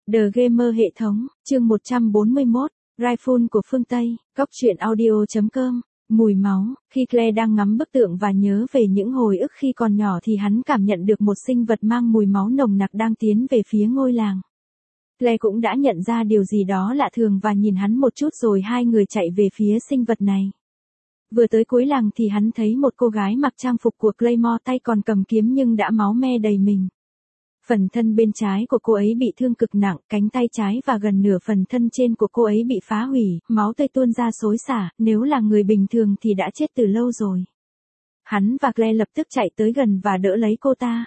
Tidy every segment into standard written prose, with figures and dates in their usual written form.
The Gamer hệ thống, chương 141, Rifle của phương Tây, Góc truyện audio.com, mùi máu. Khi Claire đang ngắm bức tượng và nhớ về những hồi ức khi còn nhỏ thì hắn cảm nhận được một sinh vật mang mùi máu nồng nặc đang tiến về phía ngôi làng. Claire cũng đã nhận ra điều gì đó lạ thường và nhìn hắn một chút rồi hai người chạy về phía sinh vật này. Vừa tới cuối làng thì hắn thấy một cô gái mặc trang phục của Claymore, tay còn cầm kiếm nhưng đã máu me đầy mình. Phần thân bên trái của cô ấy bị thương cực nặng, cánh tay trái và gần nửa phần thân trên của cô ấy bị phá hủy, máu tươi tuôn ra xối xả, nếu là người bình thường thì đã chết từ lâu rồi. Hắn và Claire lập tức chạy tới gần và đỡ lấy cô ta.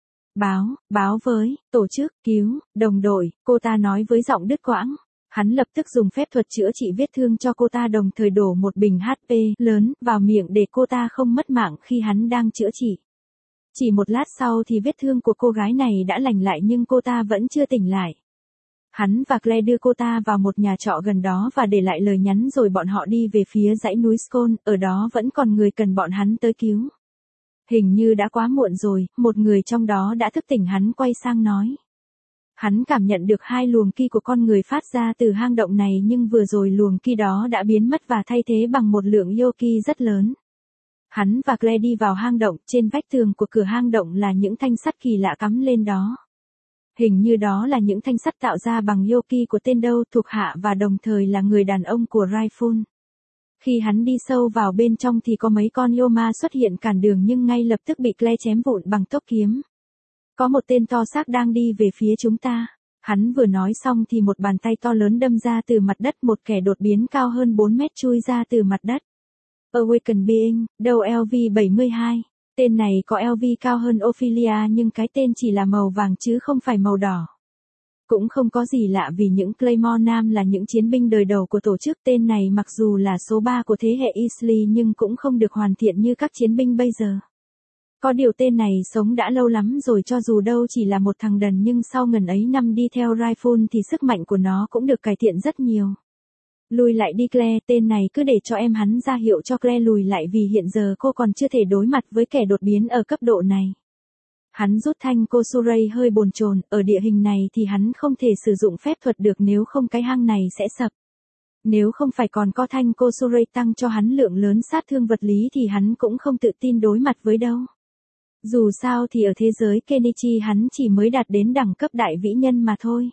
Báo với, tổ chức, cứu, đồng đội, cô ta nói với giọng đứt quãng. Hắn lập tức dùng phép thuật chữa trị vết thương cho cô ta, đồng thời đổ một bình HP lớn vào miệng để cô ta không mất mạng khi hắn đang chữa trị. Chỉ một lát sau thì vết thương của cô gái này đã lành lại nhưng cô ta vẫn chưa tỉnh lại. Hắn và Claire đưa cô ta vào một nhà trọ gần đó và để lại lời nhắn rồi bọn họ đi về phía dãy núi Scone, ở đó vẫn còn người cần bọn hắn tới cứu. Hình như đã quá muộn rồi, một người trong đó đã thức tỉnh. Hắn quay sang nói. Hắn cảm nhận được hai luồng ki của con người phát ra từ hang động này nhưng vừa rồi luồng ki đó đã biến mất và thay thế bằng một lượng Yoki rất lớn. Hắn và Claire đi vào hang động, trên vách tường của cửa hang động là những thanh sắt kỳ lạ cắm lên đó. Hình như đó là những thanh sắt tạo ra bằng Yoki của tên đâu thuộc hạ và đồng thời là người đàn ông của Rifle. Khi hắn đi sâu vào bên trong thì có mấy con Yoma xuất hiện cản đường nhưng ngay lập tức bị Claire chém vụn bằng tốc kiếm. Có một tên to xác đang đi về phía chúng ta. Hắn vừa nói xong thì một bàn tay to lớn đâm ra từ mặt đất, một kẻ đột biến cao hơn 4 mét chui ra từ mặt đất. Awaken Being, đâu LV-72. Tên này có LV cao hơn Ophelia nhưng cái tên chỉ là màu vàng chứ không phải màu đỏ. Cũng không có gì lạ vì những Claymore Nam là những chiến binh đời đầu của tổ chức. Tên này mặc dù là số 3 của thế hệ Easley nhưng cũng không được hoàn thiện như các chiến binh bây giờ. Có điều tên này sống đã lâu lắm rồi, cho dù đâu chỉ là một thằng đần nhưng sau ngần ấy năm đi theo Rifle thì sức mạnh của nó cũng được cải thiện rất nhiều. Lùi lại đi Claire, tên này cứ để cho em. Hắn ra hiệu cho Claire lùi lại vì hiện giờ cô còn chưa thể đối mặt với kẻ đột biến ở cấp độ này. Hắn rút thanh Kosuray hơi bồn chồn, ở địa hình này thì hắn không thể sử dụng phép thuật được, nếu không cái hang này sẽ sập. Nếu không phải còn có thanh Kosuray tăng cho hắn lượng lớn sát thương vật lý thì hắn cũng không tự tin đối mặt với đâu. Dù sao thì ở thế giới Kenichi hắn chỉ mới đạt đến đẳng cấp đại vĩ nhân mà thôi.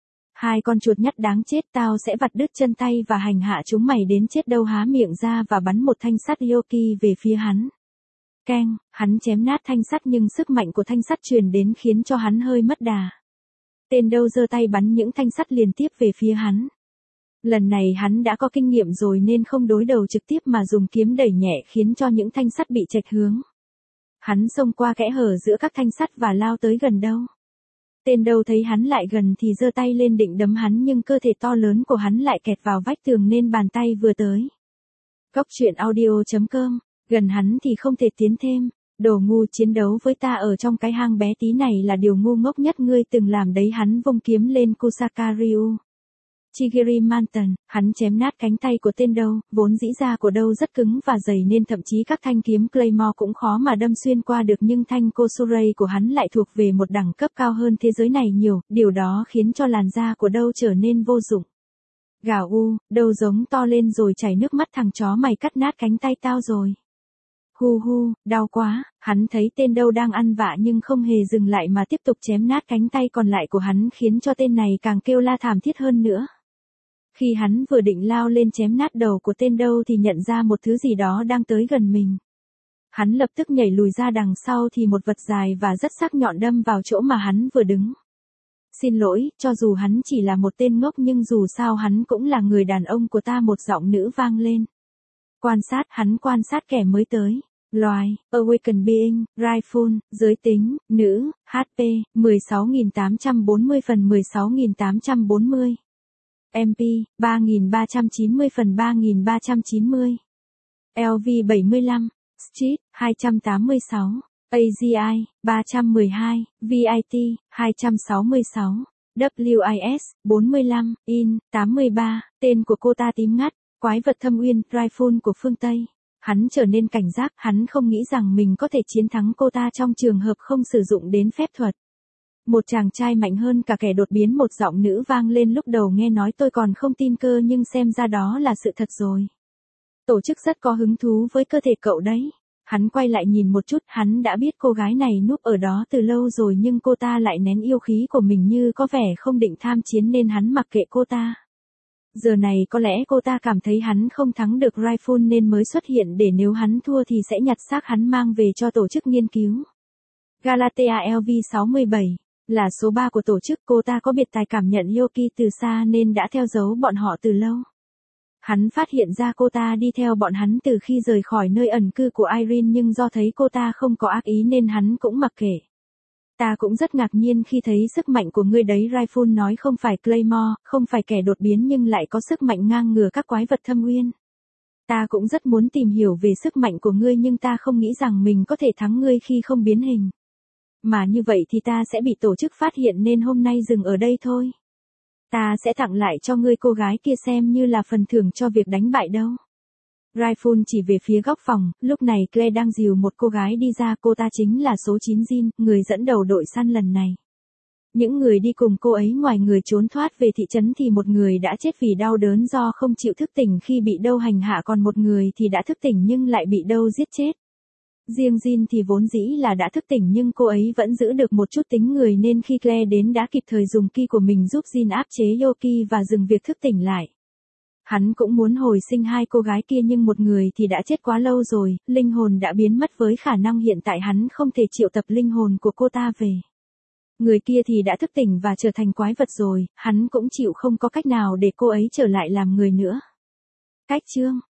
Hai con chuột nhắt đáng chết, tao sẽ vặt đứt chân tay và hành hạ chúng mày đến chết đâu. Há miệng ra và bắn một thanh sắt Yoki về phía hắn. Keng, hắn chém nát thanh sắt nhưng sức mạnh của thanh sắt truyền đến khiến cho hắn hơi mất đà. Tên đâu giơ tay bắn những thanh sắt liên tiếp về phía hắn. Lần này hắn đã có kinh nghiệm rồi nên không đối đầu trực tiếp mà dùng kiếm đẩy nhẹ khiến cho những thanh sắt bị chệch hướng. Hắn xông qua kẽ hở giữa các thanh sắt và lao tới gần đâu. Tên đâu thấy hắn lại gần thì giơ tay lên định đấm hắn nhưng cơ thể to lớn của hắn lại kẹt vào vách tường nên bàn tay vừa tới. Góc truyện audio.com, gần hắn thì không thể tiến thêm. Đồ ngu, chiến đấu với ta ở trong cái hang bé tí này là điều ngu ngốc nhất ngươi từng làm đấy. Hắn vung kiếm lên Kusaka Ryu Chigiri Manton, hắn chém nát cánh tay của tên đâu, vốn dĩ da của đâu rất cứng và dày nên thậm chí các thanh kiếm Claymore cũng khó mà đâm xuyên qua được, nhưng thanh Kosuray của hắn lại thuộc về một đẳng cấp cao hơn thế giới này nhiều, điều đó khiến cho làn da của đâu trở nên vô dụng. Gào u, đâu giống to lên rồi chảy nước mắt. Thằng chó mày cắt nát cánh tay tao rồi. Hu hu, đau quá. Hắn thấy tên đâu đang ăn vạ nhưng không hề dừng lại mà tiếp tục chém nát cánh tay còn lại của hắn, khiến cho tên này càng kêu la thảm thiết hơn nữa. Khi hắn vừa định lao lên chém nát đầu của tên đâu thì nhận ra một thứ gì đó đang tới gần mình. Hắn lập tức nhảy lùi ra đằng sau thì một vật dài và rất sắc nhọn đâm vào chỗ mà hắn vừa đứng. Xin lỗi, cho dù hắn chỉ là một tên ngốc nhưng dù sao hắn cũng là người đàn ông của ta. Một giọng nữ vang lên. Quan sát, hắn quan sát kẻ mới tới. Loài, Awaken Being, Rifle, giới tính, nữ, HP, 16.840 phần 16.840. MP, 3.390 phần 3.390. LV 75, Street, 286. AGI, 312, VIT, 266. WIS, 45, IN, 83. Tên của cô ta tím ngắt, quái vật thâm uyên, Rifle của phương Tây. Hắn trở nên cảnh giác, hắn không nghĩ rằng mình có thể chiến thắng cô ta trong trường hợp không sử dụng đến phép thuật. Một chàng trai mạnh hơn cả kẻ đột biến, một giọng nữ vang lên lúc đầu nghe nói tôi còn không tin cơ nhưng xem ra đó là sự thật rồi. Tổ chức rất có hứng thú với cơ thể cậu đấy. Hắn quay lại nhìn một chút, hắn đã biết cô gái này núp ở đó từ lâu rồi nhưng cô ta lại nén yêu khí của mình như có vẻ không định tham chiến nên hắn mặc kệ cô ta. Giờ này có lẽ cô ta cảm thấy hắn không thắng được Rifle nên mới xuất hiện để nếu hắn thua thì sẽ nhặt xác hắn mang về cho tổ chức nghiên cứu. Galatea LV67 là số 3 của tổ chức, cô ta có biệt tài cảm nhận Yoki từ xa nên đã theo dấu bọn họ từ lâu. Hắn phát hiện ra cô ta đi theo bọn hắn từ khi rời khỏi nơi ẩn cư của Irene nhưng do thấy cô ta không có ác ý nên hắn cũng mặc kệ. Ta cũng rất ngạc nhiên khi thấy sức mạnh của ngươi đấy, Rifle nói, không phải Claymore, không phải kẻ đột biến nhưng lại có sức mạnh ngang ngửa các quái vật thâm uyên. Ta cũng rất muốn tìm hiểu về sức mạnh của ngươi nhưng ta không nghĩ rằng mình có thể thắng ngươi khi không biến hình. Mà như vậy thì ta sẽ bị tổ chức phát hiện nên hôm nay dừng ở đây thôi. Ta sẽ tặng lại cho ngươi cô gái kia xem như là phần thưởng cho việc đánh bại đâu. Rifle chỉ về phía góc phòng, lúc này Claire đang dìu một cô gái đi ra, cô ta chính là số 9 Jean, người dẫn đầu đội săn lần này. Những người đi cùng cô ấy ngoài người trốn thoát về thị trấn thì một người đã chết vì đau đớn do không chịu thức tỉnh khi bị Đâu hành hạ, còn một người thì đã thức tỉnh nhưng lại bị Đâu giết chết. Riêng Jean thì vốn dĩ là đã thức tỉnh nhưng cô ấy vẫn giữ được một chút tính người nên khi Claire đến đã kịp thời dùng ki của mình giúp Jean áp chế Yoki và dừng việc thức tỉnh lại. Hắn cũng muốn hồi sinh hai cô gái kia nhưng một người thì đã chết quá lâu rồi, linh hồn đã biến mất với khả năng hiện tại hắn không thể triệu tập linh hồn của cô ta về. Người kia thì đã thức tỉnh và trở thành quái vật rồi, hắn cũng chịu không có cách nào để cô ấy trở lại làm người nữa. Cách chương